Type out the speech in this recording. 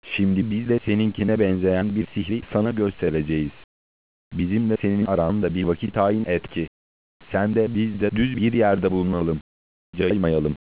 Şimdi biz de seninkine benzeyen bir sihri sana göstereceğiz. Bizimle senin aranda bir vakit tayin et ki, sen de biz de düz bir yerde bulunalım, caymayalım.